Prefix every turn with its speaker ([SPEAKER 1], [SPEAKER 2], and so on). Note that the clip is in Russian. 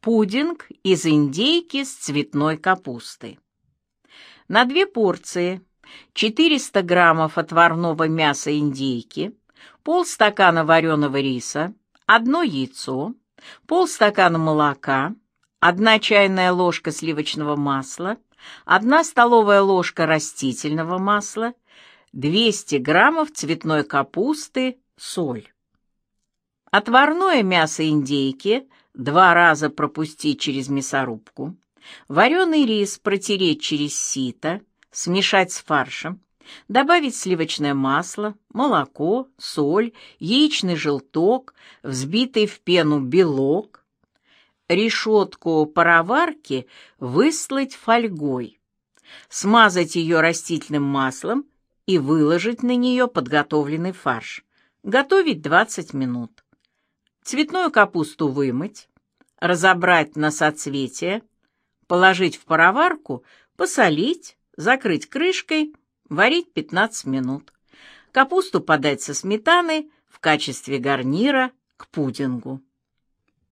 [SPEAKER 1] Пудинг из индейки с цветной капустой. На 2 порции 400 граммов отварного мяса индейки, полстакана вареного риса, 1 яйцо, полстакана молока, 1 чайная ложка сливочного масла, 1 столовая ложка растительного масла, 200 граммов цветной капусты, соль. Отварное мясо индейки 2 раза пропустить через мясорубку, вареный рис протереть через сито, смешать с фаршем, добавить сливочное масло, молоко, соль, яичный желток, взбитый в пену белок, решетку пароварки выслать фольгой, смазать ее растительным маслом и выложить на нее подготовленный фарш. Готовить 20 минут. Цветную капусту вымыть, разобрать на соцветия, положить в пароварку, посолить, закрыть крышкой, варить 15 минут. Капусту подать со сметаной в качестве гарнира к пудингу.